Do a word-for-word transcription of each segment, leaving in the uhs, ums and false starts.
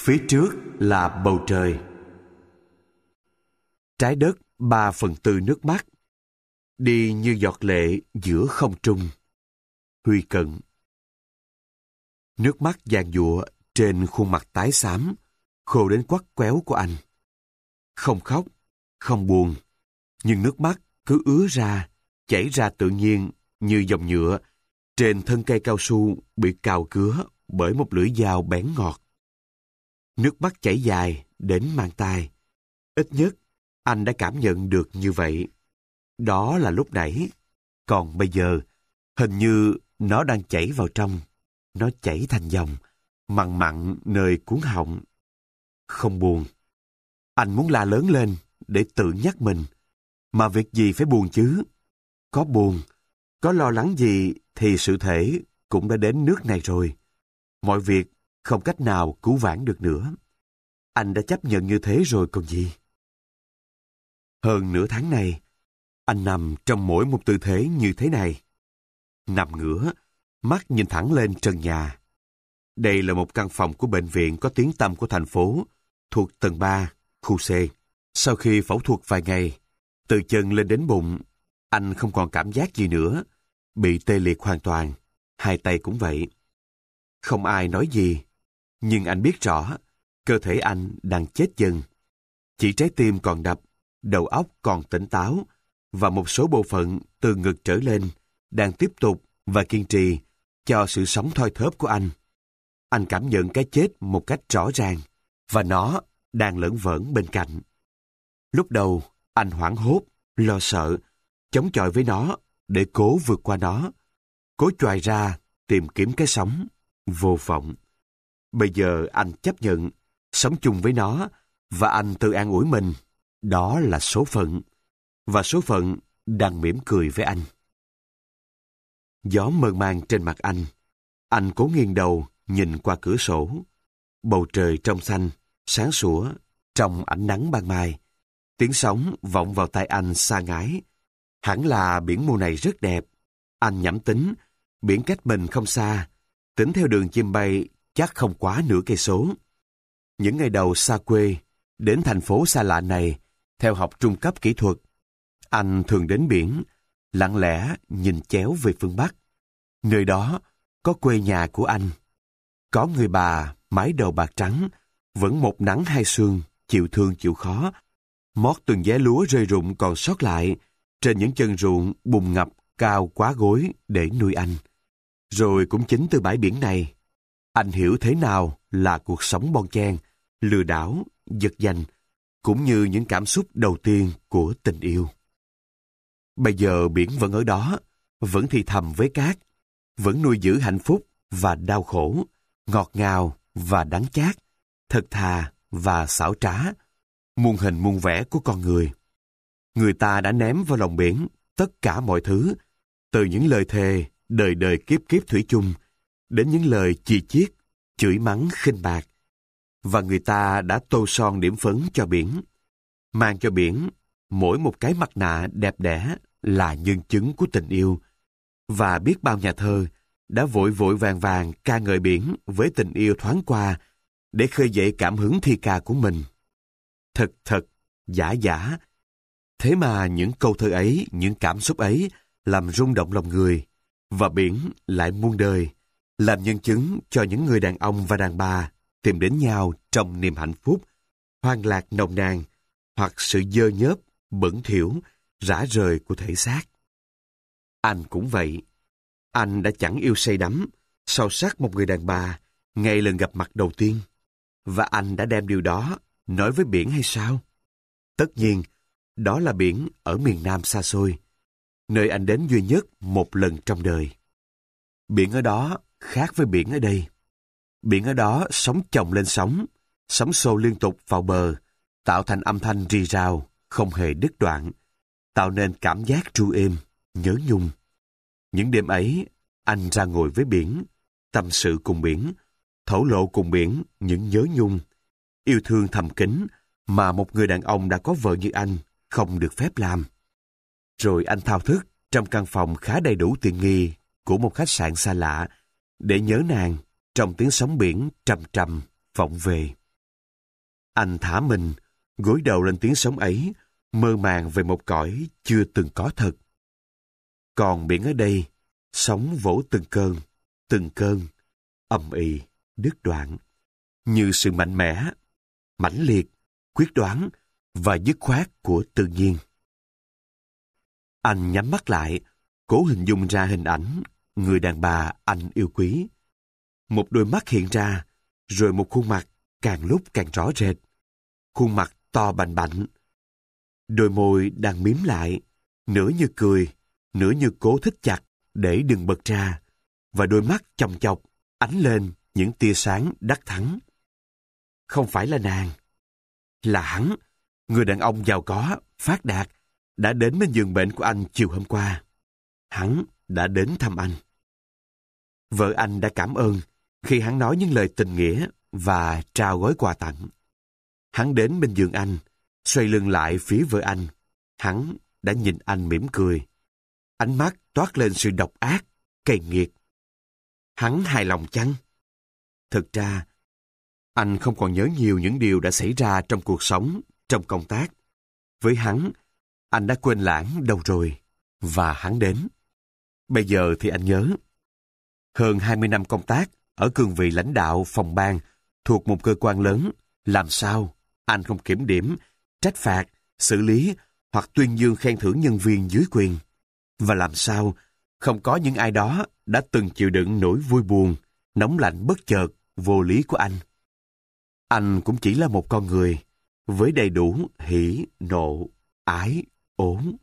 Phía trước là bầu trời. Trái đất ba phần tư nước mắt, đi như giọt lệ giữa không trung. Huy Cận. Nước mắt giàn giụa trên khuôn mặt tái xám, khô đến quắt quéo của anh. Không khóc, không buồn, nhưng nước mắt cứ ứa ra, chảy ra tự nhiên như dòng nhựa trên thân cây cao su bị cào cứa bởi một lưỡi dao bén ngọt. Nước mắt chảy dài đến mang tai. Ít nhất, anh đã cảm nhận được như vậy. Đó là lúc nãy. Còn bây giờ, hình như nó đang chảy vào trong. Nó chảy thành dòng, mặn mặn nơi cuống họng. Không buồn. Anh muốn la lớn lên để tự nhắc mình. Mà việc gì phải buồn chứ? Có buồn, có lo lắng gì thì sự thể cũng đã đến nước này rồi. Mọi việc không cách nào cứu vãn được nữa. Anh đã chấp nhận như thế rồi còn gì. Hơn nửa tháng này, anh nằm trong mỗi một tư thế như thế này. Nằm ngửa, mắt nhìn thẳng lên trần nhà. Đây là một căn phòng của bệnh viện có tiếng tăm của thành phố, thuộc tầng ba, khu C. Sau khi phẫu thuật vài ngày, từ chân lên đến bụng, anh không còn cảm giác gì nữa, bị tê liệt hoàn toàn, hai tay cũng vậy. Không ai nói gì, nhưng anh biết rõ, cơ thể anh đang chết dần. Chỉ trái tim còn đập, đầu óc còn tỉnh táo, và một số bộ phận từ ngực trở lên đang tiếp tục và kiên trì cho sự sống thoi thóp của anh. Anh cảm nhận cái chết một cách rõ ràng, và nó đang lởn vởn bên cạnh. Lúc đầu, anh hoảng hốt, lo sợ, chống chọi với nó để cố vượt qua nó, cố choài ra tìm kiếm cái sống, vô vọng. Bây giờ anh chấp nhận, sống chung với nó, và anh tự an ủi mình, đó là số phận, và số phận đang mỉm cười với anh. Gió mơn man trên mặt anh, anh cố nghiêng đầu nhìn qua cửa sổ. Bầu trời trong xanh, sáng sủa, trong ánh nắng ban mai. Tiếng sóng vọng vào tai anh xa ngái. Hẳn là biển mùa này rất đẹp. Anh nhẩm tính, biển cách mình không xa, tính theo đường chim bay chắc không quá nửa cây số. Những ngày đầu xa quê, đến thành phố xa lạ này, theo học trung cấp kỹ thuật, anh thường đến biển, lặng lẽ nhìn chéo về phương Bắc. Nơi đó có quê nhà của anh. Có người bà mái đầu bạc trắng, vẫn một nắng hai sương, chịu thương chịu khó, mót từng vé lúa rơi rụng còn sót lại trên những chân ruộng bùn ngập cao quá gối để nuôi anh. Rồi cũng chính từ bãi biển này, anh hiểu thế nào là cuộc sống bon chen, lừa đảo, giật giành, cũng như những cảm xúc đầu tiên của tình yêu. Bây giờ biển vẫn ở đó, vẫn thì thầm với cát, vẫn nuôi giữ hạnh phúc và đau khổ, ngọt ngào và đắng chát, thật thà và xảo trá, muôn hình muôn vẻ của con người. Người ta đã ném vào lòng biển tất cả mọi thứ, từ những lời thề đời đời kiếp kiếp thủy chung, đến những lời chì chiết, chửi mắng khinh bạc. Và người ta đã tô son điểm phấn cho biển, mang cho biển mỗi một cái mặt nạ đẹp đẽ là nhân chứng của tình yêu. Và biết bao nhà thơ đã vội vội vàng vàng ca ngợi biển với tình yêu thoáng qua để khơi dậy cảm hứng thi ca của mình. Thật thật, giả giả. Thế mà những câu thơ ấy, những cảm xúc ấy làm rung động lòng người, và biển lại muôn đời, làm nhân chứng cho những người đàn ông và đàn bà tìm đến nhau trong niềm hạnh phúc, hoang lạc nồng nàn, hoặc sự dơ nhớp, bẩn thỉu, rã rời của thể xác. Anh cũng vậy. Anh đã chẳng yêu say đắm, sâu sắc một người đàn bà ngay lần gặp mặt đầu tiên. Và anh đã đem điều đó nói với biển hay sao? Tất nhiên, đó là biển ở miền Nam xa xôi, nơi anh đến duy nhất một lần trong đời. Biển ở đó khác với biển ở đây. Biển ở đó sóng chồng lên sóng, sóng xô liên tục vào bờ, tạo thành âm thanh rì rào, không hề đứt đoạn, tạo nên cảm giác tru êm, nhớ nhung. Những đêm ấy, anh ra ngồi với biển, tâm sự cùng biển, thổ lộ cùng biển những nhớ nhung, yêu thương thầm kín mà một người đàn ông đã có vợ như anh không được phép làm. Rồi anh thao thức trong căn phòng khá đầy đủ tiện nghi của một khách sạn xa lạ để nhớ nàng trong tiếng sóng biển trầm trầm vọng về. Anh thả mình, gối đầu lên tiếng sóng ấy, mơ màng về một cõi chưa từng có thật. Còn biển ở đây, sóng vỗ từng cơn, từng cơn, ầm ĩ, đứt đoạn, như sự mạnh mẽ, mãnh liệt, quyết đoán và dứt khoát của tự nhiên. Anh nhắm mắt lại, cố hình dung ra hình ảnh người đàn bà anh yêu quý. Một đôi mắt hiện ra, rồi một khuôn mặt càng lúc càng rõ rệt. Khuôn mặt to bành bạnh. Đôi môi đang mím lại, nửa như cười, nửa như cố thích chặt để đừng bật ra, và đôi mắt chòng chọc ánh lên những tia sáng đắc thắng. Không phải là nàng, là hắn, người đàn ông giàu có, phát đạt, đã đến bên giường bệnh của anh chiều hôm qua. Hắn đã đến thăm anh. Vợ anh đã cảm ơn khi hắn nói những lời tình nghĩa và trao gói quà tặng. Hắn đến bên giường anh, xoay lưng lại phía vợ anh. Hắn đã nhìn anh mỉm cười. Ánh mắt toát lên sự độc ác, cay nghiệt. Hắn hài lòng chăng? Thực ra, anh không còn nhớ nhiều những điều đã xảy ra trong cuộc sống, trong công tác. Với hắn, anh đã quên lãng đâu rồi, và hắn đến. Bây giờ thì anh nhớ. Hơn hai mươi năm công tác ở cương vị lãnh đạo phòng ban thuộc một cơ quan lớn, làm sao anh không kiểm điểm, trách phạt, xử lý hoặc tuyên dương khen thưởng nhân viên dưới quyền? Và làm sao không có những ai đó đã từng chịu đựng nỗi vui buồn, nóng lạnh bất chợt, vô lý của anh? Anh cũng chỉ là một con người, với đầy đủ hỉ, nộ, ái, ố.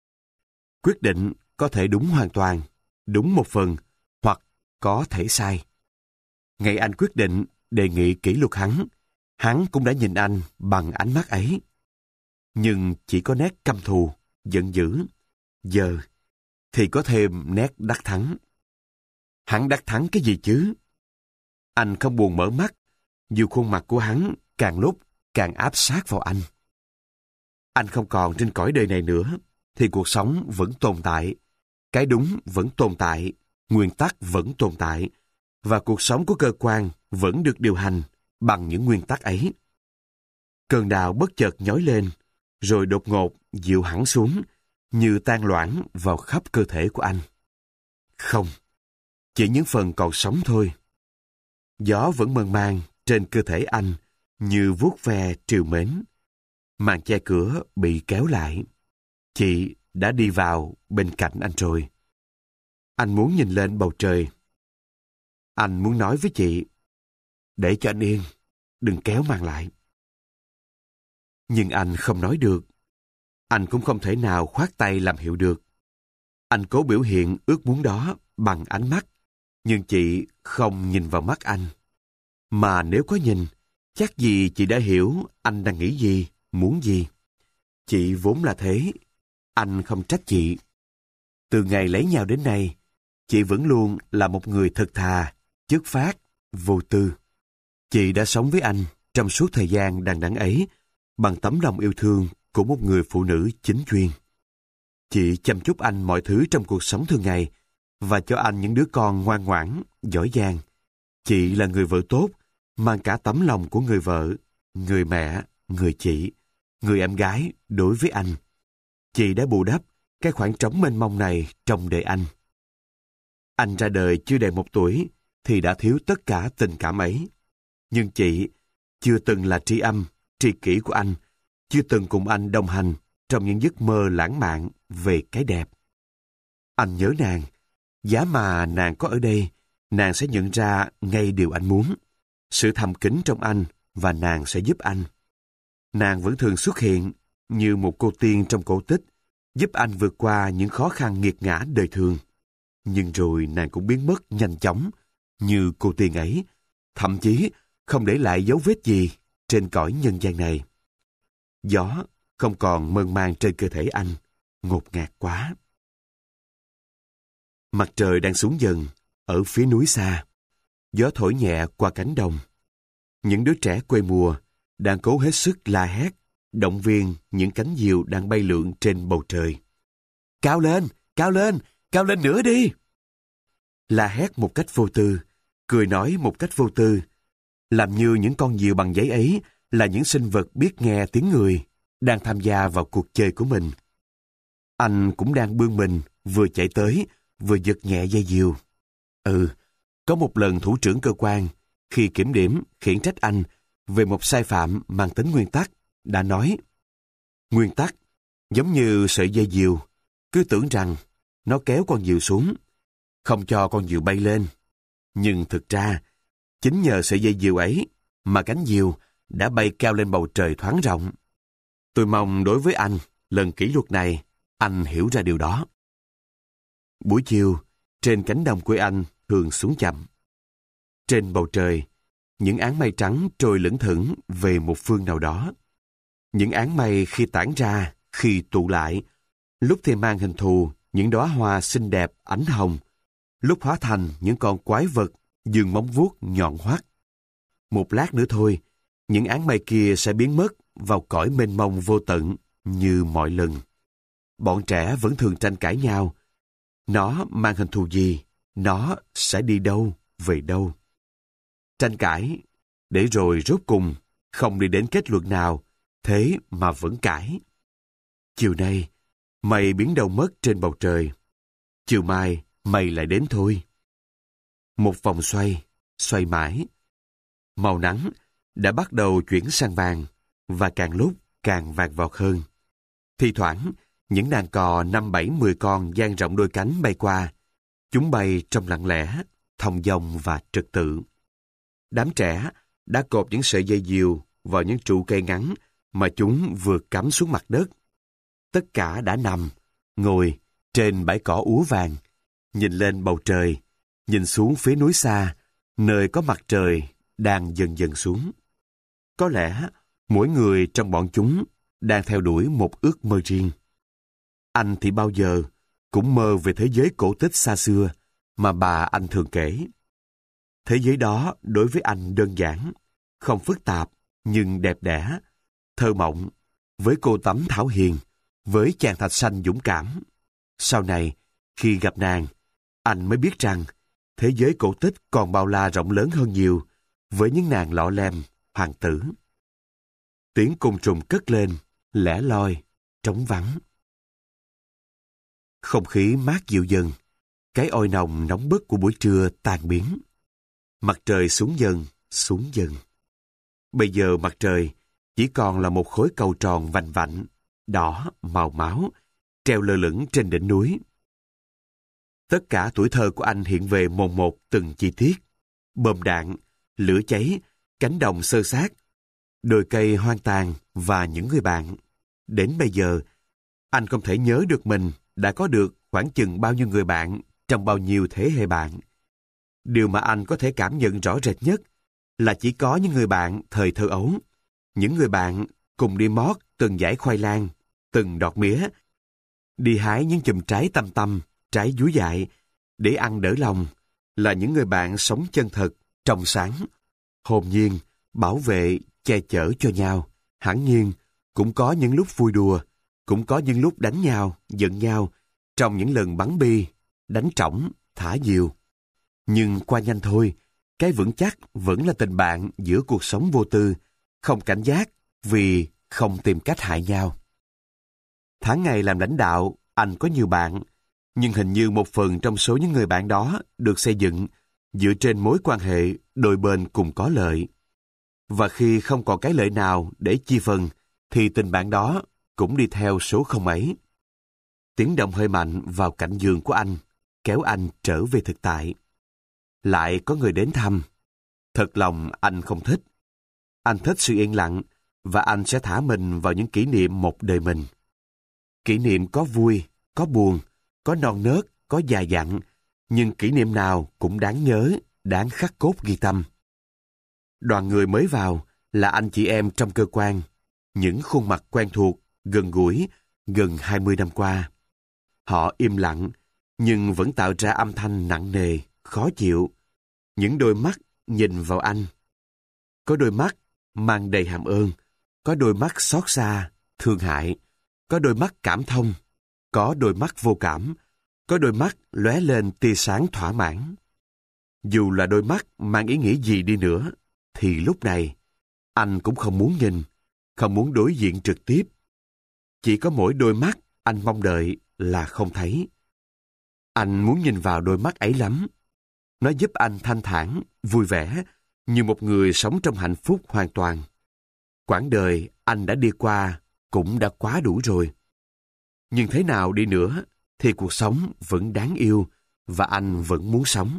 Quyết định có thể đúng hoàn toàn, đúng một phần, hoặc có thể sai. Ngày anh quyết định đề nghị kỷ luật hắn, hắn cũng đã nhìn anh bằng ánh mắt ấy. Nhưng chỉ có nét căm thù, giận dữ. Giờ thì có thêm nét đắc thắng. Hắn đắc thắng cái gì chứ? Anh không buồn mở mắt, dù khuôn mặt của hắn càng lúc càng áp sát vào anh. Anh không còn trên cõi đời này nữa, thì cuộc sống vẫn tồn tại. Cái đúng vẫn tồn tại, nguyên tắc vẫn tồn tại, và cuộc sống của cơ quan vẫn được điều hành bằng những nguyên tắc ấy. Cơn đau bất chợt nhói lên, rồi đột ngột dịu hẳn xuống, như tan loãng vào khắp cơ thể của anh. Không, chỉ những phần còn sống thôi. Gió vẫn mơn man trên cơ thể anh, như vuốt ve trìu mến. Màn che cửa bị kéo lại. Chị đã đi vào bên cạnh anh rồi. Anh muốn nhìn lên bầu trời. Anh muốn nói với chị, để cho anh yên, đừng kéo màn lại. Nhưng anh không nói được. Anh cũng không thể nào khoát tay làm hiệu được. Anh cố biểu hiện ước muốn đó bằng ánh mắt, nhưng chị không nhìn vào mắt anh. Mà nếu có nhìn, chắc gì chị đã hiểu anh đang nghĩ gì, muốn gì. Chị vốn là thế. Anh không trách chị. Từ ngày lấy nhau đến nay, chị vẫn luôn là một người thật thà, chất phác, vô tư. Chị đã sống với anh trong suốt thời gian đằng đẵng ấy bằng tấm lòng yêu thương của một người phụ nữ chính chuyên. Chị chăm chút anh mọi thứ trong cuộc sống thường ngày và cho anh những đứa con ngoan ngoãn, giỏi giang. Chị là người vợ tốt, mang cả tấm lòng của người vợ, người mẹ, người chị, người em gái đối với anh. Chị đã bù đắp cái khoảng trống mênh mông này trong đời anh. Anh ra đời chưa đầy một tuổi thì đã thiếu tất cả tình cảm ấy. Nhưng chị chưa từng là tri âm, tri kỷ của anh, chưa từng cùng anh đồng hành trong những giấc mơ lãng mạn về cái đẹp. Anh nhớ nàng, giá mà nàng có ở đây, nàng sẽ nhận ra ngay điều anh muốn, sự thầm kín trong anh, và nàng sẽ giúp anh. Nàng vẫn thường xuất hiện như một cô tiên trong cổ tích, giúp anh vượt qua những khó khăn nghiệt ngã đời thường. Nhưng rồi nàng cũng biến mất nhanh chóng, như cô tiên ấy, thậm chí không để lại dấu vết gì trên cõi nhân gian này. Gió không còn mơn man trên cơ thể anh, ngột ngạt quá. Mặt trời đang xuống dần ở phía núi xa. Gió thổi nhẹ qua cánh đồng. Những đứa trẻ quê mùa đang cố hết sức la hét, động viên những cánh diều đang bay lượn trên bầu trời. Cao lên, cao lên, cao lên nữa đi! La hét một cách vô tư, cười nói một cách vô tư, làm như những con diều bằng giấy ấy là những sinh vật biết nghe tiếng người, đang tham gia vào cuộc chơi của mình. Anh cũng đang bươn mình, vừa chạy tới, vừa giật nhẹ dây diều. Ừ, có một lần thủ trưởng cơ quan, khi kiểm điểm, khiển trách anh về một sai phạm mang tính nguyên tắc, đã nói: nguyên tắc, giống như sợi dây diều, cứ tưởng rằng nó kéo con diều xuống, không cho con diều bay lên. Nhưng thực ra, chính nhờ sợi dây diều ấy mà cánh diều đã bay cao lên bầu trời thoáng rộng. Tôi mong đối với anh, lần kỷ luật này, anh hiểu ra điều đó. Buổi chiều, trên cánh đồng quê anh thường xuống chậm. Trên bầu trời, những áng mây trắng trôi lững thững về một phương nào đó. Những áng mây khi tản ra, khi tụ lại, lúc thì mang hình thù những đóa hoa xinh đẹp ánh hồng, lúc hóa thành những con quái vật dương móng vuốt nhọn hoắt. Một lát nữa thôi, những áng mây kia sẽ biến mất vào cõi mênh mông vô tận như mọi lần. Bọn trẻ vẫn thường tranh cãi nhau. Nó mang hình thù gì? Nó sẽ đi đâu? Về đâu? Tranh cãi, để rồi rốt cùng không đi đến kết luận nào, thế mà vẫn cãi. Chiều nay, mây biến đâu mất trên bầu trời. Chiều mai, mây lại đến thôi. Một vòng xoay, xoay mãi. Màu nắng đã bắt đầu chuyển sang vàng, và càng lúc càng vàng vọt hơn. Thi thoảng, những đàn cò năm bảy mười con dang rộng đôi cánh bay qua. Chúng bay trong lặng lẽ, thong dong và trật tự. Đám trẻ đã cột những sợi dây diều vào những trụ cây ngắn mà chúng vừa cắm xuống mặt đất. Tất cả đã nằm, ngồi trên bãi cỏ úa vàng, nhìn lên bầu trời, nhìn xuống phía núi xa, nơi có mặt trời đang dần dần xuống. Có lẽ mỗi người trong bọn chúng đang theo đuổi một ước mơ riêng. Anh thì bao giờ cũng mơ về thế giới cổ tích xa xưa mà bà anh thường kể. Thế giới đó đối với anh đơn giản, không phức tạp nhưng đẹp đẽ, thơ mộng, với cô tắm thảo hiền, với chàng thạch xanh dũng cảm. Sau này, khi gặp nàng, anh mới biết rằng thế giới cổ tích còn bao la rộng lớn hơn nhiều với những nàng lọ lem, hoàng tử. Tiếng côn trùng cất lên, lẻ loi, trống vắng. Không khí mát dịu dần, cái oi nồng nóng bức của buổi trưa tan biến. Mặt trời xuống dần, xuống dần. Bây giờ mặt trời chỉ còn là một khối cầu tròn vành vạnh, đỏ, màu máu, treo lơ lửng trên đỉnh núi. Tất cả tuổi thơ của anh hiện về mồn một từng chi tiết. Bom đạn, lửa cháy, cánh đồng xơ xác, đồi cây hoang tàn và những người bạn. Đến bây giờ, anh không thể nhớ được mình đã có được khoảng chừng bao nhiêu người bạn trong bao nhiêu thế hệ bạn. Điều mà anh có thể cảm nhận rõ rệt nhất là chỉ có những người bạn thời thơ ấu, những người bạn cùng đi mót từng dải khoai lang, từng đọt mía, đi hái những chùm trái tăm tăm, trái dúi dại, để ăn đỡ lòng, là những người bạn sống chân thật, trong sáng, hồn nhiên, bảo vệ, che chở cho nhau. Hẳn nhiên, cũng có những lúc vui đùa, cũng có những lúc đánh nhau, giận nhau, trong những lần bắn bi, đánh trỏng, thả diều. Nhưng qua nhanh thôi, cái vững chắc vẫn là tình bạn giữa cuộc sống vô tư, không cảnh giác vì không tìm cách hại nhau. Tháng ngày làm lãnh đạo, anh có nhiều bạn, nhưng hình như một phần trong số những người bạn đó được xây dựng dựa trên mối quan hệ đôi bên cùng có lợi. Và khi không còn cái lợi nào để chia phần, thì tình bạn đó cũng đi theo số không ấy. Tiếng động hơi mạnh vào cạnh giường của anh, kéo anh trở về thực tại. Lại có người đến thăm. Thật lòng anh không thích. Anh thích sự yên lặng, và anh sẽ thả mình vào những kỷ niệm một đời mình. Kỷ niệm có vui, có buồn, có non nớt, có dài dặn, nhưng kỷ niệm nào cũng đáng nhớ, đáng khắc cốt ghi tâm. Đoàn người mới vào là anh chị em trong cơ quan, những khuôn mặt quen thuộc, gần gũi, gần hai mươi năm qua. Họ im lặng, nhưng vẫn tạo ra âm thanh nặng nề, khó chịu. Những đôi mắt nhìn vào anh. Có đôi mắt mang đầy hàm ơn, có đôi mắt xót xa, thương hại, có đôi mắt cảm thông, có đôi mắt vô cảm, có đôi mắt lóe lên tia sáng thỏa mãn. Dù là đôi mắt mang ý nghĩa gì đi nữa, thì lúc này, Anh cũng không muốn nhìn, không muốn đối diện trực tiếp. Chỉ có mỗi đôi mắt anh mong đợi là không thấy. Anh muốn nhìn vào đôi mắt ấy lắm. Nó giúp anh thanh thản, vui vẻ, như một người sống trong hạnh phúc hoàn toàn. Quãng đời anh đã đi qua cũng đã quá đủ rồi. Nhưng thế nào đi nữa thì cuộc sống vẫn đáng yêu và anh vẫn muốn sống.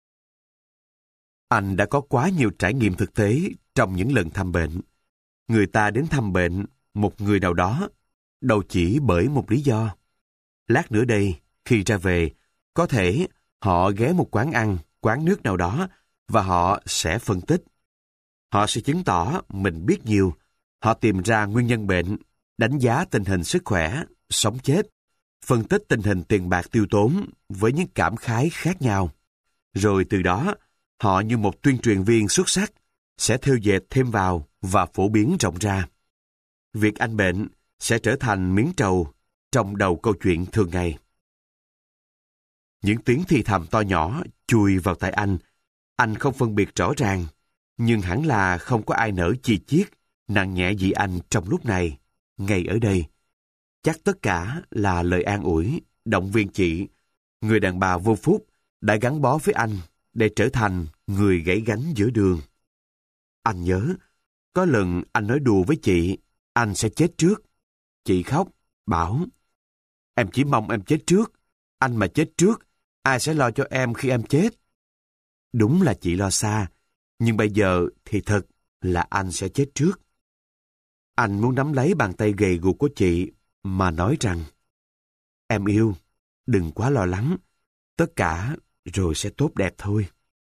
Anh đã có quá nhiều trải nghiệm thực tế trong những lần thăm bệnh. Người ta đến thăm bệnh một người nào đó, đâu chỉ bởi một lý do. Lát nữa đây, khi ra về, có thể họ ghé một quán ăn, quán nước nào đó và họ sẽ phân tích. Họ sẽ chứng tỏ mình biết nhiều. Họ tìm ra nguyên nhân bệnh, đánh giá tình hình sức khỏe, sống chết, phân tích tình hình tiền bạc tiêu tốn với những cảm khái khác nhau. Rồi từ đó, họ như một tuyên truyền viên xuất sắc sẽ thêu dệt thêm vào và phổ biến rộng ra. Việc anh bệnh sẽ trở thành miếng trầu trong đầu câu chuyện thường ngày. Những tiếng thì thầm to nhỏ chui vào tai anh. Anh không phân biệt rõ ràng, nhưng hẳn là không có ai nỡ chi chiết, nặng nhẹ gì anh trong lúc này, ngay ở đây. Chắc tất cả là lời an ủi, động viên chị, người đàn bà vô phúc đã gắn bó với anh để trở thành người gãy gánh giữa đường. Anh nhớ, có lần anh nói đùa với chị, anh sẽ chết trước. Chị khóc, bảo, em chỉ mong em chết trước, anh mà chết trước, ai sẽ lo cho em khi em chết? Đúng là chị lo xa, nhưng bây giờ thì thật là anh sẽ chết trước. Anh muốn nắm lấy bàn tay gầy guộc của chị mà nói rằng, em yêu, đừng quá lo lắng, tất cả rồi sẽ tốt đẹp thôi.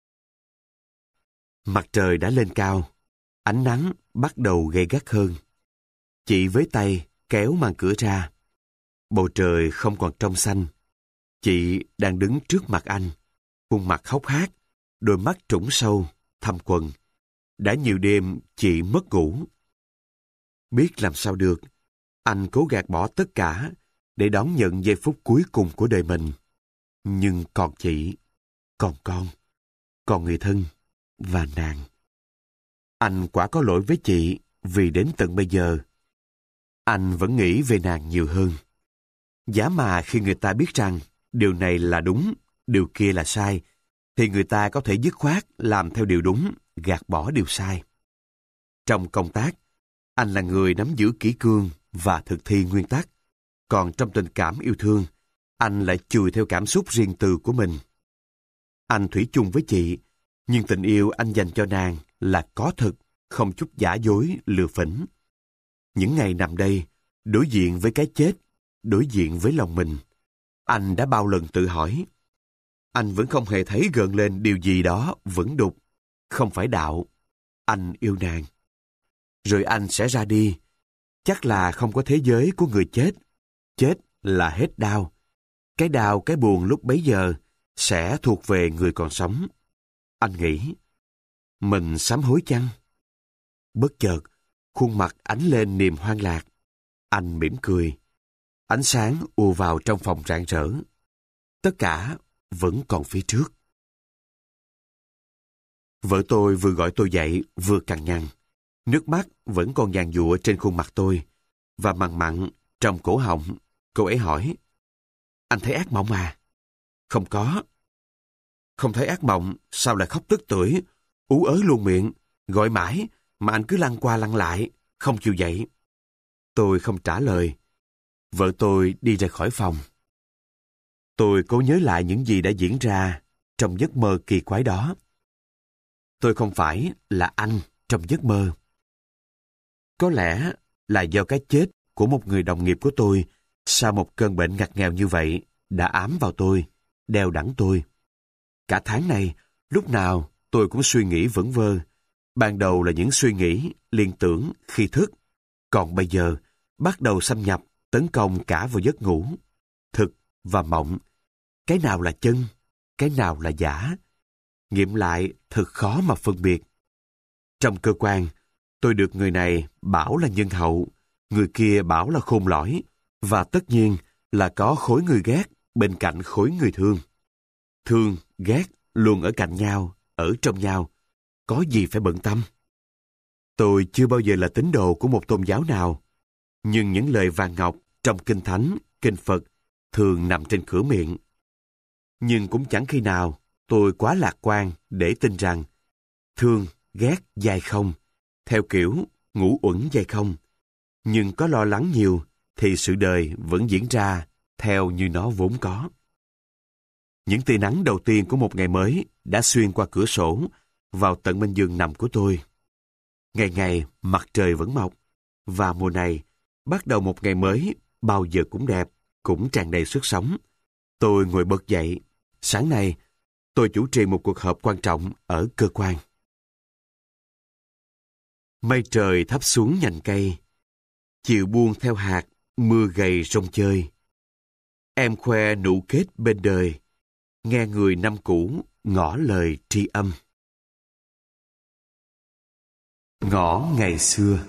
Mặt trời đã lên cao, ánh nắng bắt đầu gay gắt hơn. Chị với tay kéo màn cửa ra. Bầu trời không còn trong xanh. Chị đang đứng trước mặt anh, khuôn mặt hốc hác, đôi mắt trũng sâu, thâm quầng. Đã nhiều đêm chị mất ngủ. Biết làm sao được, anh cố gạt bỏ tất cả để đón nhận giây phút cuối cùng của đời mình. Nhưng còn chị, còn con, còn người thân và nàng. Anh quả có lỗi với chị vì đến tận bây giờ, anh vẫn nghĩ về nàng nhiều hơn. Giá mà khi người ta biết rằng điều này là đúng, điều kia là sai, thì người ta có thể dứt khoát làm theo điều đúng, gạt bỏ điều sai. Trong công tác, anh là người nắm giữ kỷ cương và thực thi nguyên tắc. Còn trong tình cảm yêu thương, anh lại chùi theo cảm xúc riêng tư của mình. Anh thủy chung với chị, nhưng tình yêu anh dành cho nàng là có thực, không chút giả dối, lừa phỉnh. Những ngày nằm đây, đối diện với cái chết, đối diện với lòng mình, anh đã bao lần tự hỏi. Anh vẫn không hề thấy gợn lên điều gì đó vẩn đục, không phải đạo. Anh yêu nàng. Rồi anh sẽ ra đi. Chắc là không có thế giới của người chết. Chết là hết đau. Cái đau, cái buồn lúc bấy giờ sẽ thuộc về người còn sống. Anh nghĩ, mình sám hối chăng? Bất chợt, khuôn mặt ánh lên niềm hoang lạc. Anh mỉm cười. Ánh sáng ùa vào trong phòng rạng rỡ. Tất cả vẫn còn phía trước. Vợ tôi vừa gọi tôi dậy, vừa cằn nhằn. Nước mắt vẫn còn giàn giụa trên khuôn mặt tôi, và mặn mặn trong cổ họng. Cô ấy hỏi, anh thấy ác mộng à? Không có. Không thấy ác mộng, sao lại khóc tức tưởi, ú ớ luôn miệng, gọi mãi, mà anh cứ lăn qua lăn lại, không chịu dậy. Tôi không trả lời. Vợ tôi đi ra khỏi phòng. Tôi cố nhớ lại những gì đã diễn ra trong giấc mơ kỳ quái đó. Tôi không phải là anh trong giấc mơ. Có lẽ là do cái chết của một người đồng nghiệp của tôi sau một cơn bệnh ngặt nghèo như vậy đã ám vào tôi, đeo đẳng tôi. Cả tháng này, lúc nào tôi cũng suy nghĩ vẩn vơ. Ban đầu là những suy nghĩ, liên tưởng khi thức. Còn bây giờ, bắt đầu xâm nhập, tấn công cả vào giấc ngủ. Thực và mộng. Cái nào là chân, cái nào là giả. Nghiệm lại thật khó mà phân biệt. Trong cơ quan, tôi được người này bảo là nhân hậu, người kia bảo là khôn lõi, và tất nhiên là có khối người ghét bên cạnh khối người thương. Thương, ghét luôn ở cạnh nhau, ở trong nhau. Có gì phải bận tâm? Tôi chưa bao giờ là tín đồ của một tôn giáo nào, nhưng những lời vàng ngọc trong Kinh Thánh, Kinh Phật thường nằm trên cửa miệng. Nhưng cũng chẳng khi nào tôi quá lạc quan để tin rằng thương, ghét, dai không, theo kiểu ngủ uẩn dai không. Nhưng có lo lắng nhiều thì sự đời vẫn diễn ra theo như nó vốn có. Những tia nắng đầu tiên của một ngày mới đã xuyên qua cửa sổ vào tận bên giường nằm của tôi. Ngày ngày mặt trời vẫn mọc, và mùa này bắt đầu một ngày mới bao giờ cũng đẹp, cũng tràn đầy sức sống. Tôi ngồi bật dậy. Sáng nay, tôi chủ trì một cuộc họp quan trọng ở cơ quan. Mây trời thấp xuống nhành cây, chiều buông theo hạt, mưa gầy rông chơi. Em khoe nụ kết bên đời, nghe người năm cũ ngỏ lời tri âm. Ngỏ ngày xưa.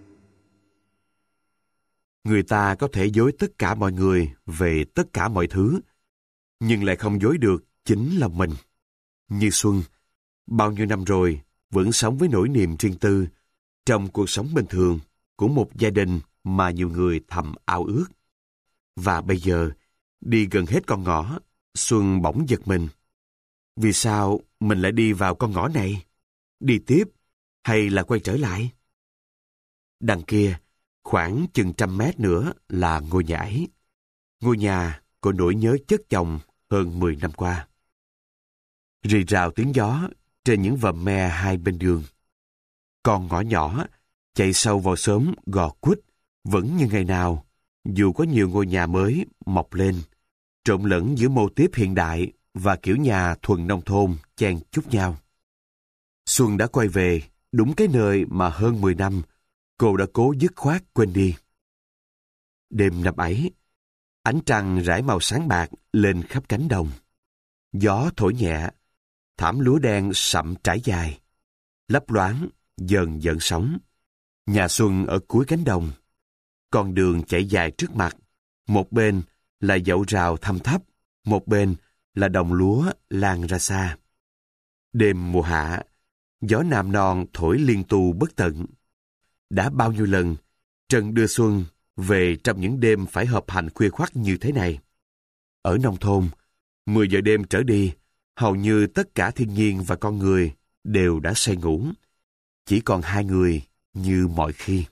Người ta có thể dối tất cả mọi người về tất cả mọi thứ, nhưng lại không dối được chính lòng mình. Như Xuân, bao nhiêu năm rồi, vẫn sống với nỗi niềm riêng tư trong cuộc sống bình thường của một gia đình mà nhiều người thầm ao ước. Và bây giờ, đi gần hết con ngõ, Xuân bỗng giật mình. Vì sao mình lại đi vào con ngõ này? Đi tiếp hay là quay trở lại? Đằng kia, khoảng chừng trăm mét nữa là ngôi nhà ấy. Ngôi nhà có nỗi nhớ chất chồng hơn mười năm qua. Rì rào tiếng gió trên những vòm me hai bên đường. Con ngõ nhỏ chạy sâu vào xóm Gò Quýt vẫn như ngày nào, dù có nhiều ngôi nhà mới mọc lên, trộn lẫn giữa mô típ hiện đại và kiểu nhà thuần nông thôn chen chúc nhau. Xuân đã quay về đúng cái nơi mà hơn mười năm cô đã cố dứt khoát quên đi. Đêm năm ấy, ánh trăng rải màu sáng bạc lên khắp cánh đồng. Gió thổi nhẹ, thảm lúa đen sậm trải dài, lấp loáng, dần dần sóng. Nhà Xuân ở cuối cánh đồng. Con đường chạy dài trước mặt, một bên là dậu rào thăm thấp, một bên là đồng lúa lan ra xa. Đêm mùa hạ, gió nam non thổi liên tu bất tận. Đã bao nhiêu lần, Trần đưa Xuân về trong những đêm phải hợp hành khuya khoắt như thế này. Ở nông thôn, mười giờ đêm trở đi, hầu như tất cả thiên nhiên và con người đều đã say ngủ. Chỉ còn hai người như mọi khi.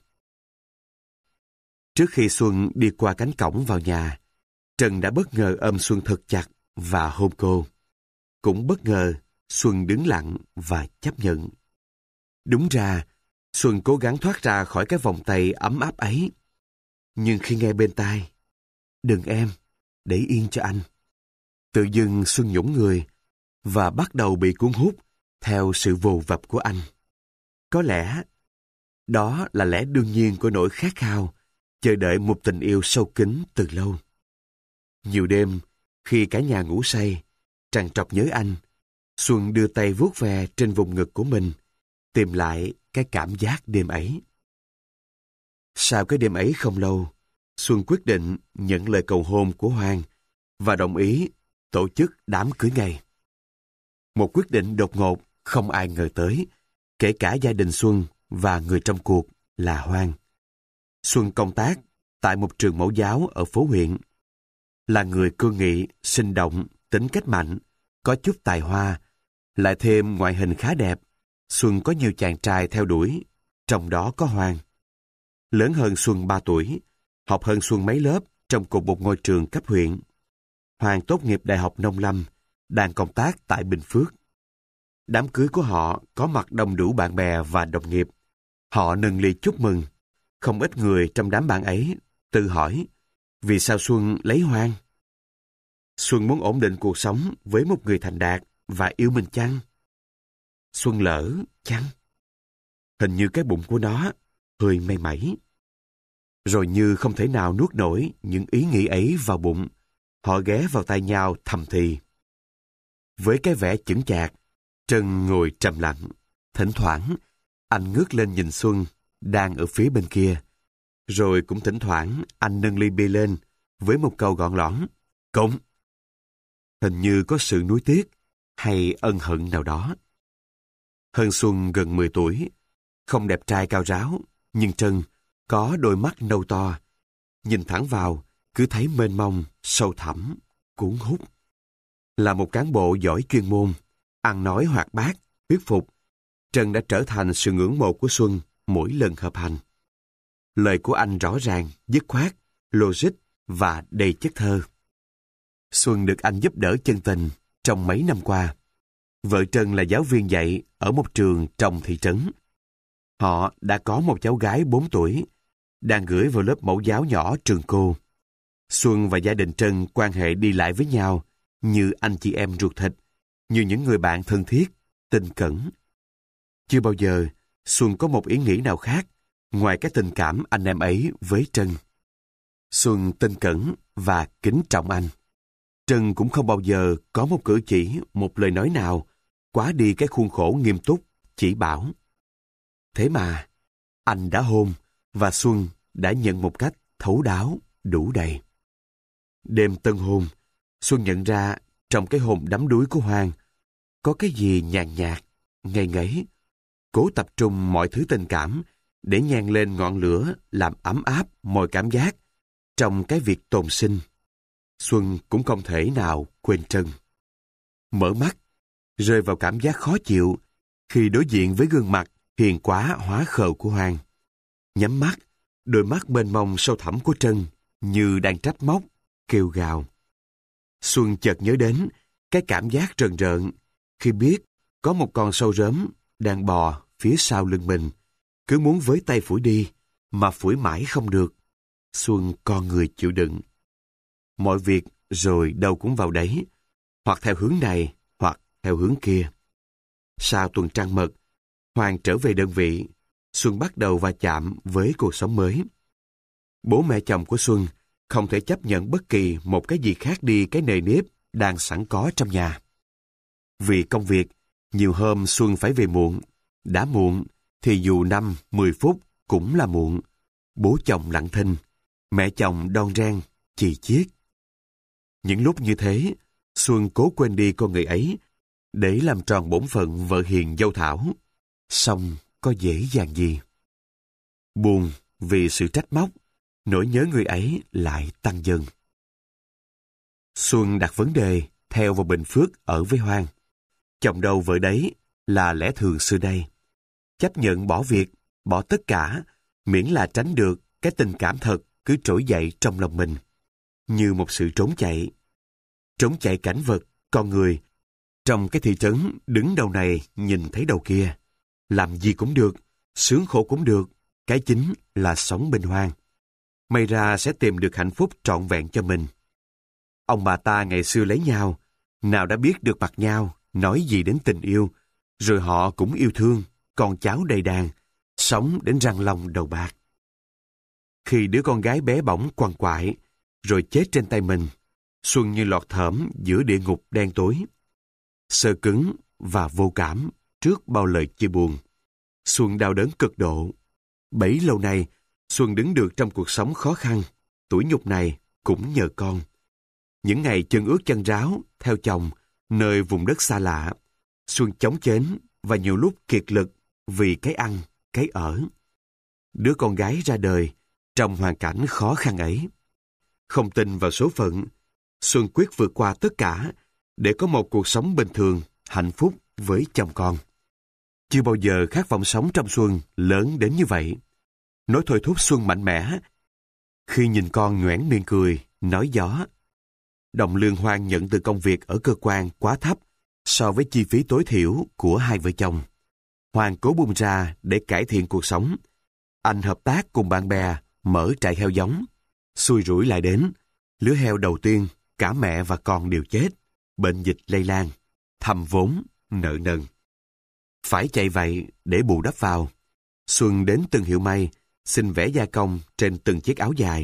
Trước khi Xuân đi qua cánh cổng vào nhà, Trần đã bất ngờ ôm Xuân thật chặt và hôn cô. Cũng bất ngờ, Xuân đứng lặng và chấp nhận. Đúng ra, Xuân cố gắng thoát ra khỏi cái vòng tay ấm áp ấy. Nhưng khi nghe bên tai, "Đừng em, để yên cho anh", tự dưng Xuân nhũng người và bắt đầu bị cuốn hút theo sự vồ vập của anh. Có lẽ đó là lẽ đương nhiên của nỗi khát khao chờ đợi một tình yêu sâu kín từ lâu. Nhiều đêm, khi cả nhà ngủ say, trằn trọc nhớ anh, Xuân đưa tay vuốt ve trên vùng ngực của mình, tìm lại cái cảm giác đêm ấy. Sau cái đêm ấy không lâu, Xuân quyết định nhận lời cầu hôn của Hoàng và đồng ý tổ chức đám cưới ngay. Một quyết định đột ngột không ai ngờ tới, kể cả gia đình Xuân và người trong cuộc là Hoàng. Xuân công tác tại một trường mẫu giáo ở phố huyện. Là người cương nghị, sinh động, tính cách mạnh, có chút tài hoa, lại thêm ngoại hình khá đẹp. Xuân có nhiều chàng trai theo đuổi, trong đó có Hoàng. Lớn hơn Xuân ba tuổi, học hơn Xuân mấy lớp trong cùng một ngôi trường cấp huyện. Hoàng tốt nghiệp Đại học Nông Lâm, đang công tác tại Bình Phước. Đám cưới của họ có mặt đông đủ bạn bè và đồng nghiệp. Họ nâng ly chúc mừng. Không ít người trong đám bạn ấy tự hỏi, vì sao Xuân lấy Hoàng? Xuân muốn ổn định cuộc sống với một người thành đạt và yêu mình chăng? Xuân lỡ chăng? Hình như cái bụng của nó hơi mây mẩy. Rồi như không thể nào nuốt nổi những ý nghĩ ấy vào bụng, họ ghé vào tai nhau thầm thì. Với cái vẻ chững chạc, Trân ngồi trầm lặng. Thỉnh thoảng, anh ngước lên nhìn Xuân, đang ở phía bên kia. Rồi cũng thỉnh thoảng, anh nâng ly bia lên, với một câu gọn lõn, "Cụng." Hình như có sự nuối tiếc, hay ân hận nào đó. Hơn Xuân gần mười tuổi, Không đẹp trai cao ráo, nhưng Trân có đôi mắt nâu to. Nhìn thẳng vào, cứ thấy mênh mông, sâu thẳm, cuốn hút. Là một cán bộ giỏi chuyên môn, ăn nói hoạt bát, thuyết phục, Trân đã trở thành sự ngưỡng mộ của Xuân mỗi lần họp hành. Lời của anh rõ ràng, dứt khoát, logic và đầy chất thơ. Xuân được anh giúp đỡ chân tình trong mấy năm qua. Vợ Trân là giáo viên dạy ở một trường trong thị trấn. Họ đã có một cháu gái bốn tuổi, đang gửi vào lớp mẫu giáo nhỏ trường cô. Xuân và gia đình Trân quan hệ đi lại với nhau như anh chị em ruột thịt, như những người bạn thân thiết, tình cẩn. Chưa bao giờ Xuân có một ý nghĩ nào khác ngoài cái tình cảm anh em ấy với Trân. Xuân tin cẩn và kính trọng anh. Trân cũng không bao giờ có một cử chỉ, một lời nói nào quá đi cái khuôn khổ nghiêm túc, chỉ bảo. Thế mà, anh đã hôn và Xuân đã nhận một cách thấu đáo, đủ đầy. Đêm tân hôn, Xuân nhận ra trong cái hôn đắm đuối của Hoàng có cái gì nhàn nhạt, ngây ngấy, cố tập trung mọi thứ tình cảm để nhen lên ngọn lửa làm ấm áp mọi cảm giác trong cái việc tồn sinh. Xuân cũng không thể nào quên Trân. Mở mắt, rơi vào cảm giác khó chịu khi đối diện với gương mặt hiền quá hóa khờ của Hoàng. Nhắm mắt, đôi mắt mênh mông sâu thẳm của Trân như đang trách móc, kêu gào. Xuân chợt nhớ đến cái cảm giác rờn rợn khi biết có một con sâu rớm đang bò phía sau lưng mình, cứ muốn với tay phủi đi, mà phủi mãi không được. Xuân con người chịu đựng. Mọi việc rồi đâu cũng vào đấy, hoặc theo hướng này, hoặc theo hướng kia. Sau tuần trăng mật, Hoàng trở về đơn vị, Xuân bắt đầu va chạm với cuộc sống mới. Bố mẹ chồng của Xuân không thể chấp nhận bất kỳ một cái gì khác đi cái nề nếp đang sẵn có trong nhà. Vì công việc, nhiều hôm Xuân phải về muộn. Đã muộn thì dù năm, mười phút cũng là muộn. Bố chồng lặng thinh, mẹ chồng đon ren, chì chiết. Những lúc như thế, Xuân cố quên đi con người ấy để làm tròn bổn phận vợ hiền dâu thảo. Xong có dễ dàng gì. Buồn vì sự trách móc, nỗi nhớ người ấy lại tăng dần. Xuân đặt vấn đề theo vào Bình Phước ở với Hoàng. Chồng đâu vợ đấy là lẽ thường xưa đây. Chấp nhận bỏ việc, bỏ tất cả, miễn là tránh được cái tình cảm thật cứ trỗi dậy trong lòng mình. Như một sự trốn chạy. Trốn chạy cảnh vật, con người. Trong cái thị trấn đứng đầu này nhìn thấy đầu kia. Làm gì cũng được, sướng khổ cũng được. Cái chính là sống bình hoan. May ra sẽ tìm được hạnh phúc trọn vẹn cho mình. Ông bà ta ngày xưa lấy nhau, nào đã biết được mặt nhau, nói gì đến tình yêu, rồi họ cũng yêu thương, con cháu đầy đàn, sống đến răng long đầu bạc. Khi đứa con gái bé bỏng quằn quại, rồi chết trên tay mình, Xuân như lọt thởm giữa địa ngục đen tối. Sơ cứng và vô cảm trước bao lời chia buồn. Xuân đau đớn cực độ. Bấy lâu nay, Xuân đứng được trong cuộc sống khó khăn, tủi nhục này cũng nhờ con. Những ngày chân ướt chân ráo, theo chồng, nơi vùng đất xa lạ, Xuân chống chến và nhiều lúc kiệt lực vì cái ăn, cái ở. Đứa con gái ra đời trong hoàn cảnh khó khăn ấy. Không tin vào số phận, Xuân quyết vượt qua tất cả để có một cuộc sống bình thường, hạnh phúc với chồng con. Chưa bao giờ khát vọng sống trong Xuân lớn đến như vậy. Nói thôi thúc Xuân mạnh mẽ. Khi nhìn con nhoẻn miệng cười, nói gió. Đồng lương Hoàng nhận từ công việc ở cơ quan quá thấp so với chi phí tối thiểu của hai vợ chồng. Hoàng cố bung ra để cải thiện cuộc sống. Anh hợp tác cùng bạn bè mở trại heo giống. Xui rủi lại đến, lứa heo đầu tiên, cả mẹ và con đều chết. Bệnh dịch lây lan, thâm vốn, nợ nần. Phải chạy vậy để bù đắp vào. Xuân đến từng hiệu may, xin vẽ gia công trên từng chiếc áo dài.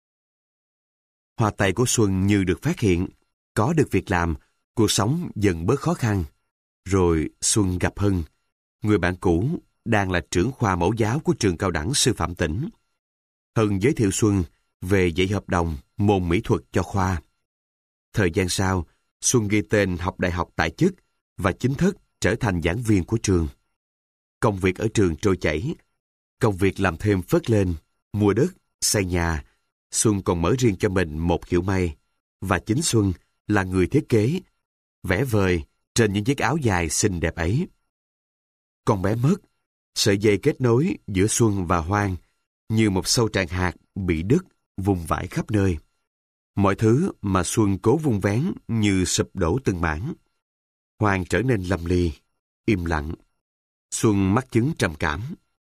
Hoa tay của Xuân như được phát hiện, có được việc làm, cuộc sống dần bớt khó khăn. Rồi Xuân gặp Hưng, người bạn cũ, đang là trưởng khoa mẫu giáo của trường cao đẳng sư phạm tỉnh. Hưng giới thiệu Xuân về dạy hợp đồng môn mỹ thuật cho khoa. Thời gian sau, Xuân ghi tên học đại học tại chức và chính thức trở thành giảng viên của trường. công việc ở trường trôi chảy. Công việc làm thêm phất lên, mua đất, xây nhà. Xuân còn mở riêng cho mình một hiệu may. Và chính Xuân là người thiết kế, vẽ vời trên những chiếc áo dài xinh đẹp ấy. Con bé mất, sợi dây kết nối giữa Xuân và Hoang như một sâu tràn hạt bị đứt, vùng vãi khắp nơi. Mọi thứ mà Xuân cố vun vén như sụp đổ từng mảng. Hoang trở nên lầm lì, im lặng. Xuân mắc chứng trầm cảm.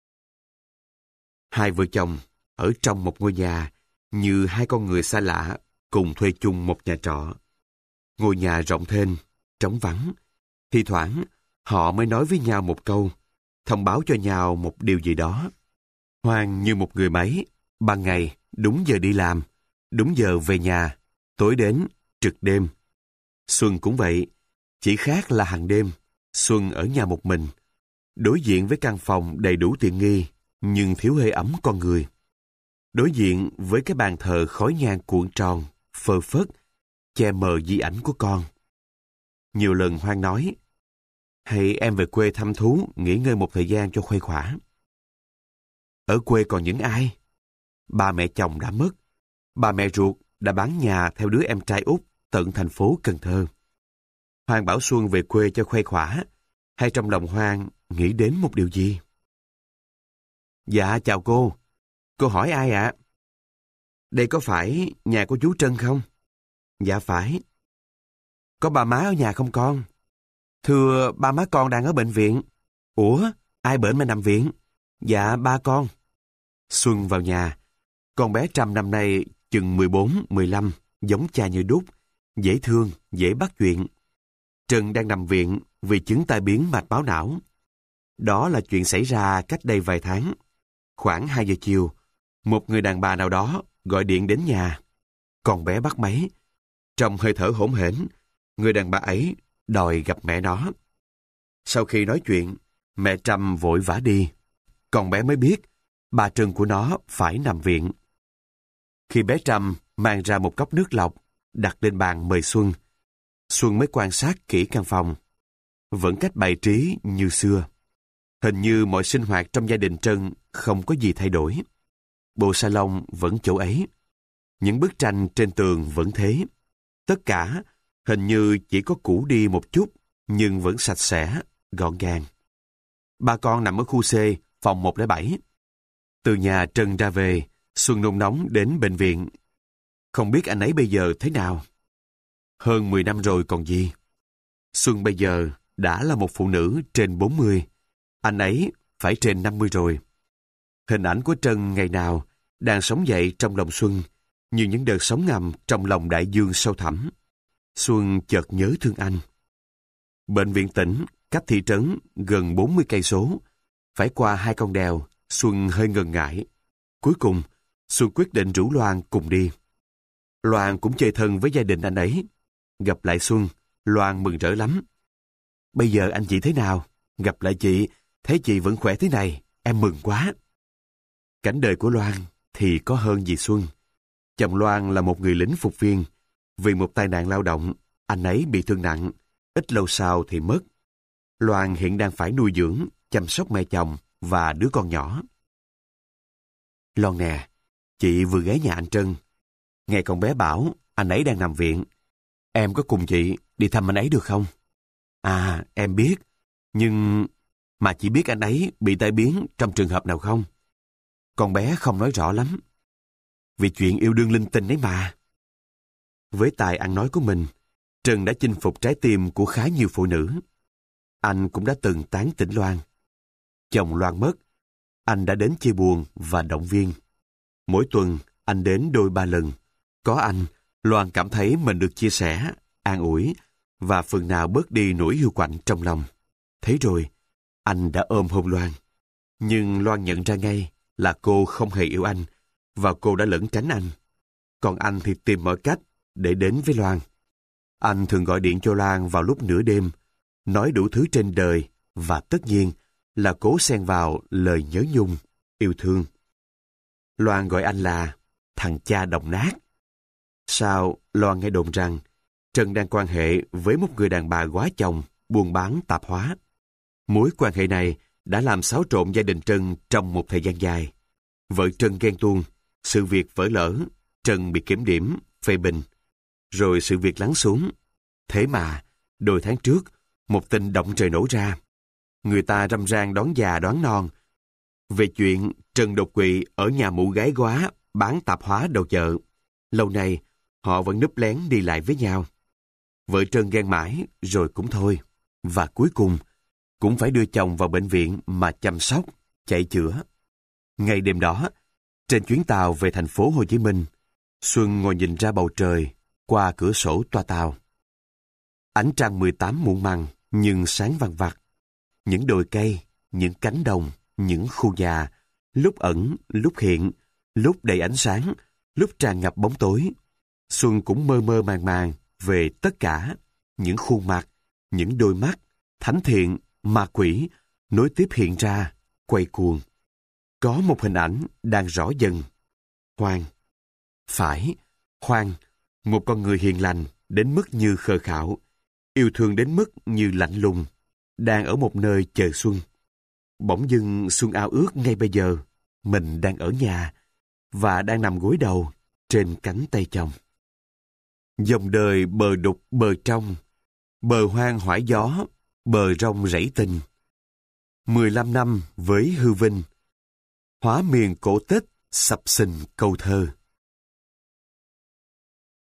Hai vợ chồng ở trong một ngôi nhà như hai con người xa lạ cùng thuê chung một nhà trọ. Ngôi nhà rộng thênh, trống vắng. Thi thoảng họ mới nói với nhau một câu, thông báo cho nhau một điều gì đó. Hoang như một người máy, ban ngày đúng giờ đi làm, đúng giờ về nhà, tối đến trực đêm. Xuân cũng vậy, chỉ khác là hàng đêm Xuân ở nhà một mình, đối diện với căn phòng đầy đủ tiện nghi nhưng thiếu hơi ấm con người. Đối diện với cái bàn thờ khói nhang cuộn tròn, phơ phất, che mờ di ảnh của con. Nhiều lần Hoang nói, hay em về quê thăm thú, nghỉ ngơi một thời gian cho khuây khỏa. Ở quê còn những ai? Ba mẹ chồng đã mất. Bà mẹ ruột đã bán nhà theo đứa em trai út tận thành phố Cần Thơ. Hoang bảo Xuân về quê cho khuây khỏa, hay trong lòng Hoang nghĩ đến một điều gì? Dạ, chào cô. Cô hỏi ai ạ? Đây có phải nhà của chú Trân không? Dạ phải. Có ba má ở nhà không con? Thưa, ba má con đang ở bệnh viện. Ủa, ai bệnh mà nằm viện? Dạ, ba con. Xuân vào nhà. Con bé Trâm năm nay chừng mười bốn, mười lăm, giống cha như đúc, dễ thương, dễ bắt chuyện. Trân đang nằm viện vì chứng tai biến mạch máu não. Đó là chuyện xảy ra cách đây vài tháng. Khoảng hai giờ chiều, một người đàn bà nào đó gọi điện đến nhà. Con bé bắt máy. Trong hơi thở hổn hển, người đàn bà ấy đòi gặp mẹ nó. Sau khi nói chuyện, mẹ Trâm vội vã đi. Con bé mới biết bà Trân của nó phải nằm viện. Khi bé Trâm mang ra một cốc nước lọc, đặt lên bàn mời Xuân, Xuân mới quan sát kỹ căn phòng. Vẫn cách bày trí như xưa. Hình như mọi sinh hoạt trong gia đình Trân không có gì thay đổi. Bộ salon vẫn chỗ ấy. Những bức tranh trên tường vẫn thế. Tất cả hình như chỉ có cũ đi một chút, nhưng vẫn sạch sẽ, gọn gàng. Ba con nằm ở khu C, phòng một không bảy. Từ nhà Trân ra về, Xuân nôn nóng đến bệnh viện. Không biết anh ấy bây giờ thế nào. Hơn mười năm rồi còn gì. Xuân bây giờ đã là một phụ nữ trên bốn mươi. Anh ấy phải trên năm mươi rồi. Hình ảnh của Trân ngày nào đang sống dậy trong lòng Xuân, như những đợt sóng ngầm trong lòng đại dương sâu thẳm. Xuân chợt nhớ thương anh. Bệnh viện tỉnh cách thị trấn gần bốn mươi cây số, phải qua hai con đèo. Xuân hơi ngần ngại. Cuối cùng, Xuân quyết định rủ Loan cùng đi. Loan cũng chơi thân với gia đình anh ấy. Gặp lại Xuân, Loan mừng rỡ lắm. Bây giờ anh chị thế nào? Gặp lại chị, thấy chị vẫn khỏe thế này, em mừng quá. Cảnh đời của Loan thì có hơn gì Xuân. Chồng Loan là một người lính phục viên. Vì một tai nạn lao động, anh ấy bị thương nặng, ít lâu sau thì mất. Loan hiện đang phải nuôi dưỡng, chăm sóc mẹ chồng và đứa con nhỏ. Loan nè, chị vừa ghé nhà anh Trân. Nghe con bé bảo anh ấy đang nằm viện. Em có cùng chị đi thăm anh ấy được không? À, em biết. Nhưng mà chị biết anh ấy bị tai biến trong trường hợp nào không? Con bé không nói rõ lắm. Vì chuyện yêu đương linh tinh ấy mà. Với tài ăn nói của mình, Trân đã chinh phục trái tim của khá nhiều phụ nữ. Anh cũng đã từng tán tỉnh Loan. Chồng Loan mất, anh đã đến chia buồn và động viên. Mỗi tuần, anh đến đôi ba lần. Có anh, Loan cảm thấy mình được chia sẻ, an ủi và phần nào bớt đi nỗi hiu quạnh trong lòng. Thế rồi, anh đã ôm hôn Loan. Nhưng Loan nhận ra ngay là cô không hề yêu anh và cô đã lẩn tránh anh. Còn anh thì tìm mọi cách để đến với Loan. Anh thường gọi điện cho Loan vào lúc nửa đêm, nói đủ thứ trên đời và tất nhiên là cố xen vào lời nhớ nhung, yêu thương. Loan gọi anh là thằng cha đồng nát. Sao Loan nghe đồn rằng Trân đang quan hệ với một người đàn bà góa chồng buôn bán tạp hóa. Mối quan hệ này đã làm xáo trộn gia đình Trân trong một thời gian dài. Vợ Trân ghen tuông, sự việc vỡ lở, Trân bị kiểm điểm, phê bình. Rồi sự việc lắng xuống. Thế mà, đôi tháng trước, một tin động trời nổ ra. Người ta râm ran đoán già đoán non về chuyện Trần đột quỵ ở nhà mụ gái góa bán tạp hóa đầu chợ. Lâu nay, họ vẫn núp lén đi lại với nhau. Vợ Trân ghen mãi, rồi cũng thôi. Và cuối cùng, cũng phải đưa chồng vào bệnh viện mà chăm sóc, chạy chữa. Ngày đêm đó, trên chuyến tàu về thành phố Hồ Chí Minh, Xuân ngồi nhìn ra bầu trời qua cửa sổ toa tàu. Ánh trăng mười tám muộn màng nhưng sáng vằng vặc. Những đồi cây, những cánh đồng, những khu nhà, lúc ẩn, lúc hiện, lúc đầy ánh sáng, lúc tràn ngập bóng tối. Xuân cũng mơ mơ màng màng về tất cả, những khuôn mặt, những đôi mắt, thánh thiện, ma quỷ, nối tiếp hiện ra, quay cuồng. Có một hình ảnh đang rõ dần. Khoan. Phải, Khoan, một con người hiền lành đến mức như khờ khạo, yêu thương đến mức như lạnh lùng, đang ở một nơi chờ Xuân. Bỗng dưng Xuân ao ước ngay bây giờ, mình đang ở nhà và đang nằm gối đầu trên cánh tay chồng. Dòng đời bờ đục bờ trong, bờ hoang hoải gió, bờ rong rẫy tình. Mười lăm năm với hư vinh, hóa miền cổ tích sập sình câu thơ.